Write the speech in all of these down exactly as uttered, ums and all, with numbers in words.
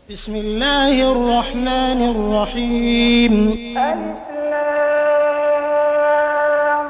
بسم الله الرحمن الرحيم. ألف لام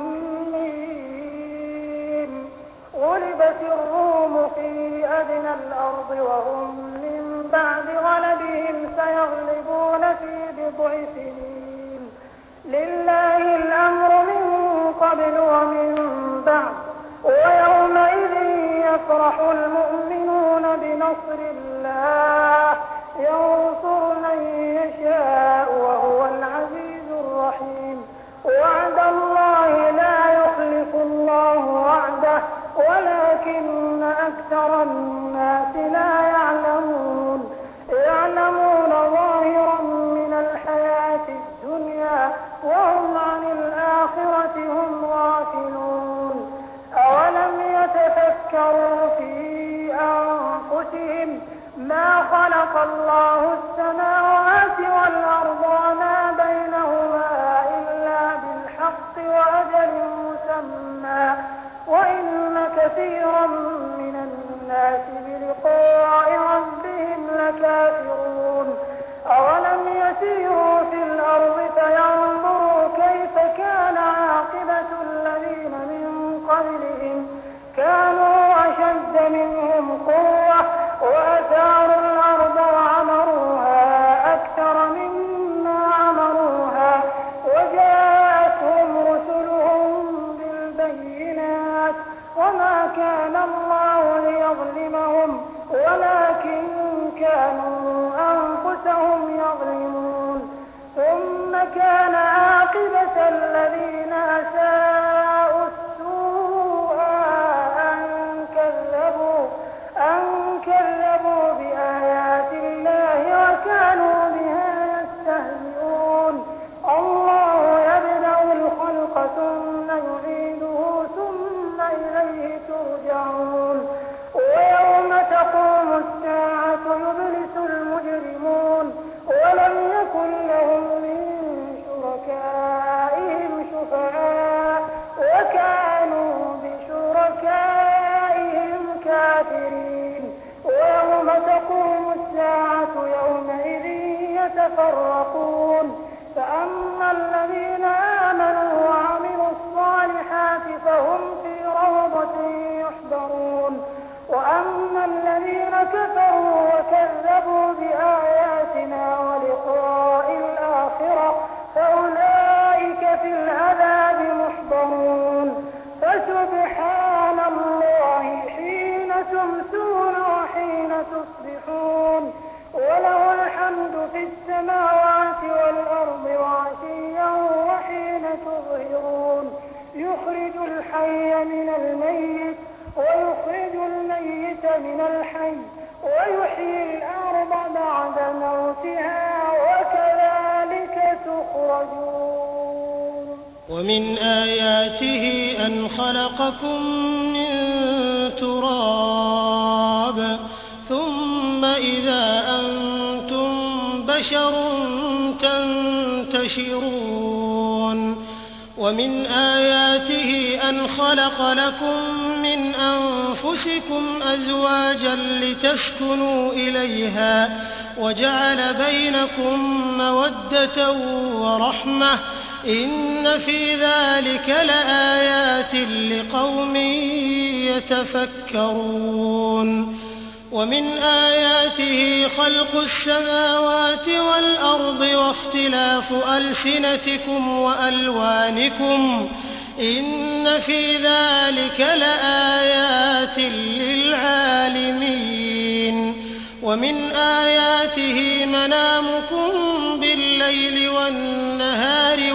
ميم. غلبت الروم في أدنى الأرض وهم من بعد غلبهم سيغلبون في بضع سنين. لله الأمر من قبل ومن بعد ويومئذ يفرح المؤمنون بنصر الله ينصر من يشاء وهو العزيز الرحيم. وعد الله لا يخلف الله وعده ولكن أكثر الناس لا يعلمون. يعلمون ظاهرا من الحياة الدنيا وهم عن الآخرة هم غافلون. أولم يتفكروا في أنفسهم ما خلق الله السماوات والأرض وما بينهما إلا بالحق وأجل مسمى وإن كثيرا من الناس بلقاء ربهم لكافرون. أولم يسيروا في الأرض فينظروا كيف كان عاقبة الذين من قبلهم كانوا أشد منهم قوة وأثاروا الأرض وعمروها أكثر مما عمروها وجاءتهم رسلهم بالبينات وما كان الله ليظلمهم ولكن كانوا أنفسهم يظلمون. ثم كان عاقبة الذين أساءوا السوء أن كذبوا أن كذبوا بآيات الله وكانوا بها يستهزئون. الله يبدأ الخلق ثم يعيده ثم إليه ترجعون. ويوم تقوم الساعة يبلس المجرمون ولم يكن لهم من شركائهم شفعاء وكانوا بشركائهم كافرين. ويوم تقوم الساعة يومئذ يتفرقون. فأما الذين آمنوا وعملوا الصالحات فهم في روضة يحبرون وأما الذين كفروا وكذبوا بآياتنا ولقاء الآخرة فأولئك في العذاب محضرون. فسبحان الله حين تمسون وحين تصبحون وله الحمد في السماوات والأرض وعشيا وحين تظهرون. يخرج الحي من الميت ويخرج الميت من الحي ويحيي الأرض بعد موتها وكذلك تخرجون. ومن آياته أن خلقكم من تراب ثم إذا أنتم بشر تنتشرون. ومن آياته أن خلق لكم من أنفسكم أزواجا لتسكنوا إليها وجعل بينكم مودة ورحمة إن في ذلك لآيات لقوم يتفكرون. ومن آياته خلق السماوات والأرض واختلاف ألسنتكم وألوانكم إن في ذلك لآيات للعالمين. ومن آياته منامكم بالليل والنهار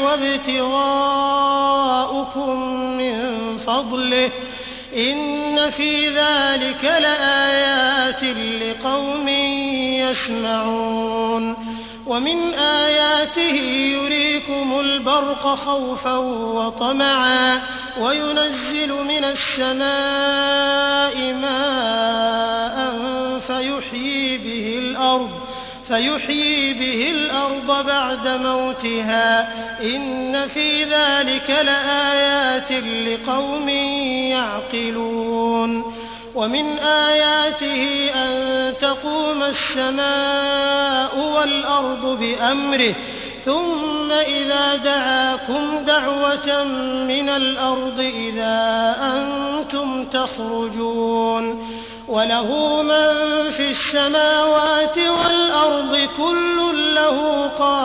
وابتغاؤكم من فضله إن في ذلك لآيات لقوم يسمعون. ومن آياته يريكم البرق خوفا وطمعا وينزل من السماء ماء فيحيي به الأرض فيحيي به الأرض بعد موتها إن في ذلك لآيات لقوم يعقلون. ومن آياته أن تقوم السماء والأرض بأمره ثم إذا دعاكم دعوة من الأرض إذا أنتم تخرجون وله من في السماوات والأرض كل له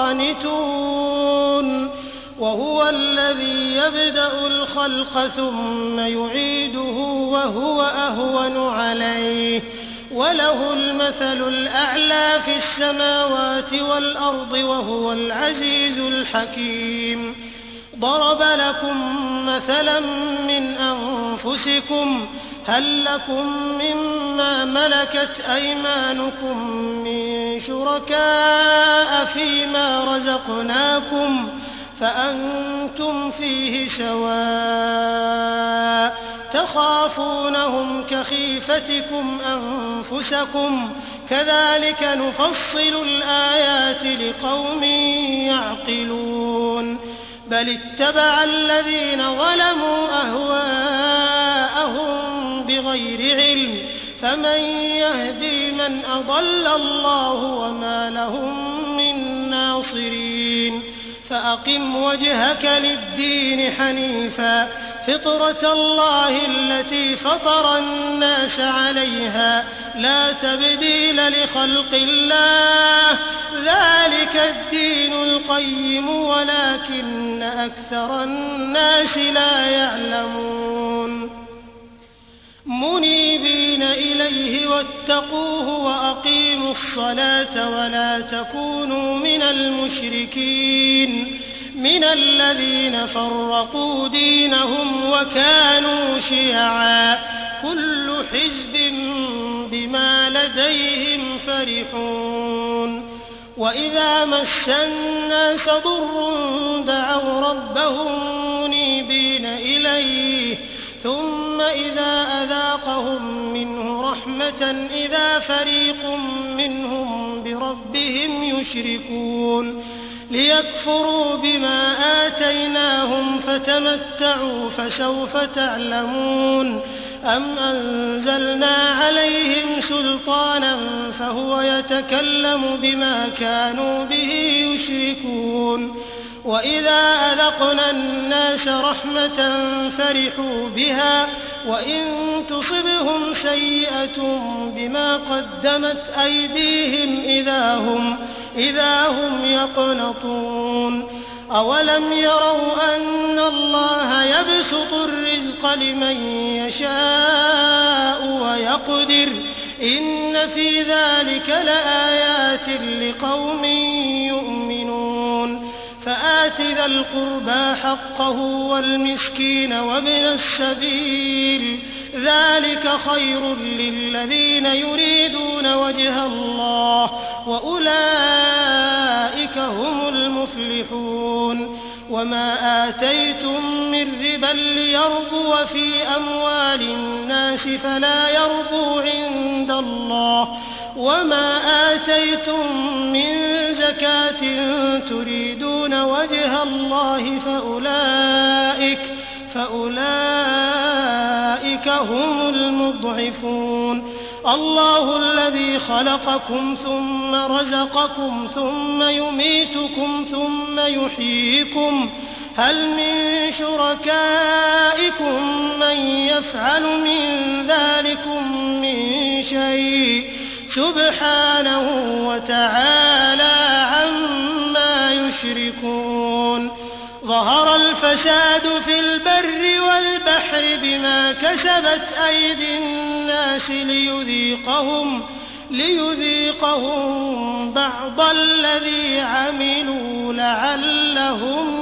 قانتون وهو الذي يبدأ الخلق ثم يعيده وهو أهون عليه وله المثل الأعلى في السماوات والأرض وهو العزيز الحكيم ضرب لكم مثلا من أنفسكم هل لكم مما ملكت أيمانكم من شركاء فيما رزقناكم فأنتم فيه سواء تخافونهم كخيفتكم أنفسكم كذلك نفصل الآيات لقوم يعقلون بل اتبع الذين ظلموا أهواءهم بغير علم فمن يهدي من أضل الله وما لهم من ناصرين فأقم وجهك للدين حنيفا فطرة الله التي فطر الناس عليها لا تبديل لخلق الله ذلك الدين القيم ولكن أكثر الناس لا يعلمون منيبين إليه واتقوه وأقيموا الصلاة ولا تكونوا من المشركين من الذين فرقوا دينهم وكانوا شيعا كل حزب بما لديهم فرحون وإذا مس الناس ضر دعوا ربهم منيبين إليه ثم إذا أذاقهم منه رحمة إذا فريق منهم بربهم يشركون ليكفروا بما آتيناهم فتمتعوا فسوف تعلمون أم أنزلنا عليهم سلطانا فهو يتكلم بما كانوا به يشركون وإذا أذقنا الناس رحمة فرحوا بها وإن تصبهم سيئة بما قدمت أيديهم إذا هم, إذا هم يقنطون أولم يروا أن الله يبسط الرزق لمن يشاء ويقدر إن في ذلك لآيات لقوم يؤمنون فآت ذا القربى حقه والمسكين وابن السبيل ذلك خير للذين يريدون وجه الله وأولئك هم المفلحون وما آتيتم من ربا ليربو في أموال الناس فلا يربو عند الله وما آتيتم من زكاة تريدون وجه الله فأولئك فأولئك هم المضعفون الله الذي خلقكم ثم رزقكم ثم يميتكم ثم يحييكم هل من شركائكم من يفعل من ذلكم من شيء سبحانه وتعالى عما يشركون ظهر الفساد في البر والبحر بما كسبت أيدي الناس ليذيقهم, ليذيقهم بعض الذي عملوا لعلهم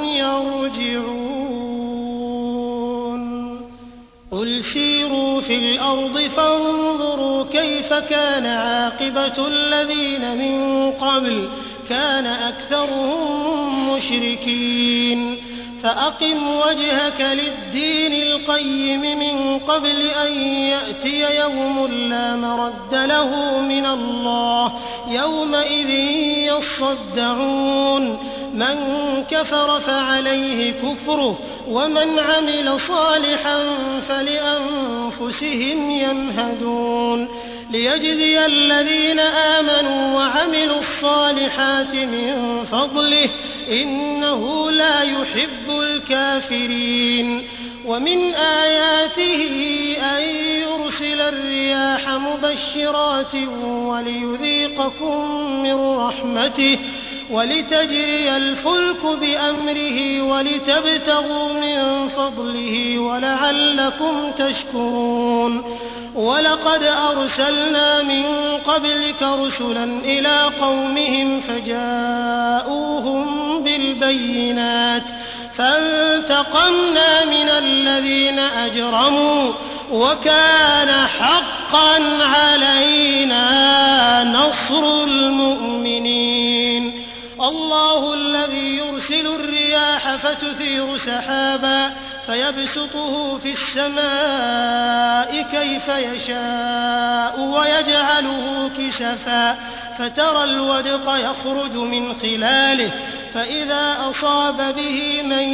يرجعون قل سيروا في الأرض فانظروا كيف كان عاقبة الذين من قبل كان أكثرهم مشركين فأقم وجهك للدين القيم من قبل أن يأتي يوم لا مرد له من الله يومئذ يصدعون من كفر فعليه كفره ومن عمل صالحا فلأنفسهم يمهدون ليجزي الذين آمنوا وعملوا الصالحات من فضله إنه لا يحب الكافرين ومن آياته أن يرسل الرياح مبشرات وليذيقكم من رحمته ولتجري الفلك بأمره ولتبتغوا من فضله ولعلكم تشكرون ولقد أرسلنا من قبلك رسلا إلى قومهم فجاءوهم بالبينات فانتقمنا من الذين أجرموا وكان حقا علينا نصر المؤمنين الله الذي يرسل الرياح فتثير سحابا فيبسطه في السماء كيف يشاء ويجعله كسفا فترى الودق يخرج من خلاله فإذا أصاب به من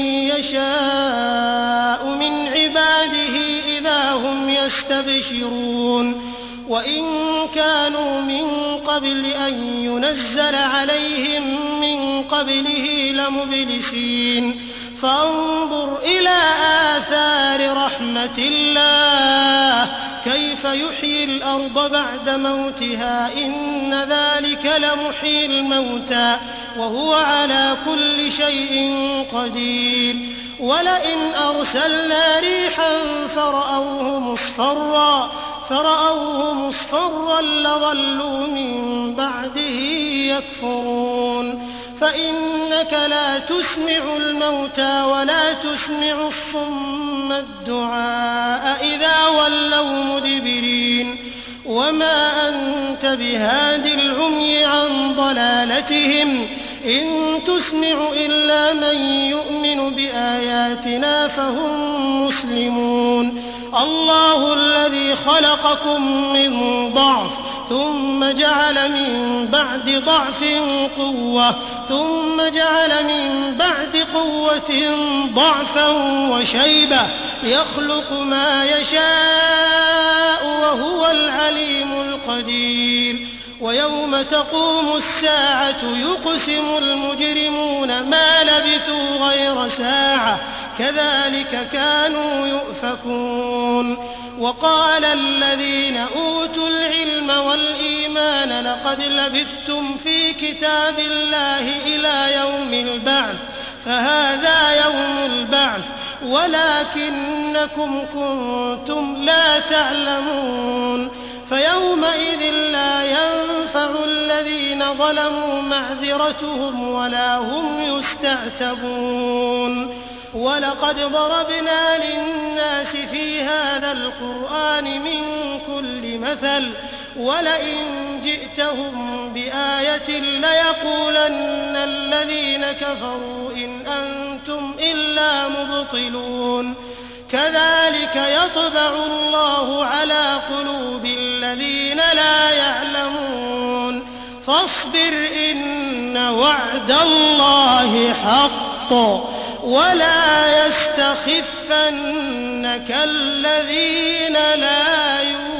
يشاء من عباده إذا هم يستبشرون وإن كانوا من قبل أن ينزل عليهم من قبله لمبلسين فانظر إلى آثار رحمة الله كيف يحيي الأرض بعد موتها إن ذلك لمحيي الموتى وهو على كل شيء قدير ولئن أرسلنا ريحا فرأوه مصفرا فرأوه مصفرا لظلوا من بعده يكفرون فإنك لا تسمع الموتى ولا تسمع الصم الدعاء إذا ولوا مدبرين وما أنت بهاد العمي عن ضلالتهم إن تسمع إلا من يؤمن بآياتنا فهم مسلمون الله الذي خلقكم من ضعف ثم جعل من بعد ضعف قوة ثم جعل من بعد قوة ضعفا وشيبة يخلق ما يشاء وهو العليم القدير ويوم تقوم الساعة يقسم المجرمون ما لبثوا غير ساعة كذلك كانوا يؤفكون وقال الذين أوتوا العلم والإيمان لقد لبثتم في كتاب الله إلى يوم البعث فهذا يوم البعث ولكنكم كنتم لا تعلمون فيومئذ لا ينفع الذين ظلموا معذرتهم ولا هم يستعتبون ولقد ضربنا للناس في هذا القرآن من كل مثل ولئن جئتهم بآية ليقولن الذين كفروا إن أنتم إلا مبطلون كذلك يطبع الله على قلوب الذين لا يعلمون فاصبر إن وعد الله حق ولا يستخفنك الذين لا يؤمنون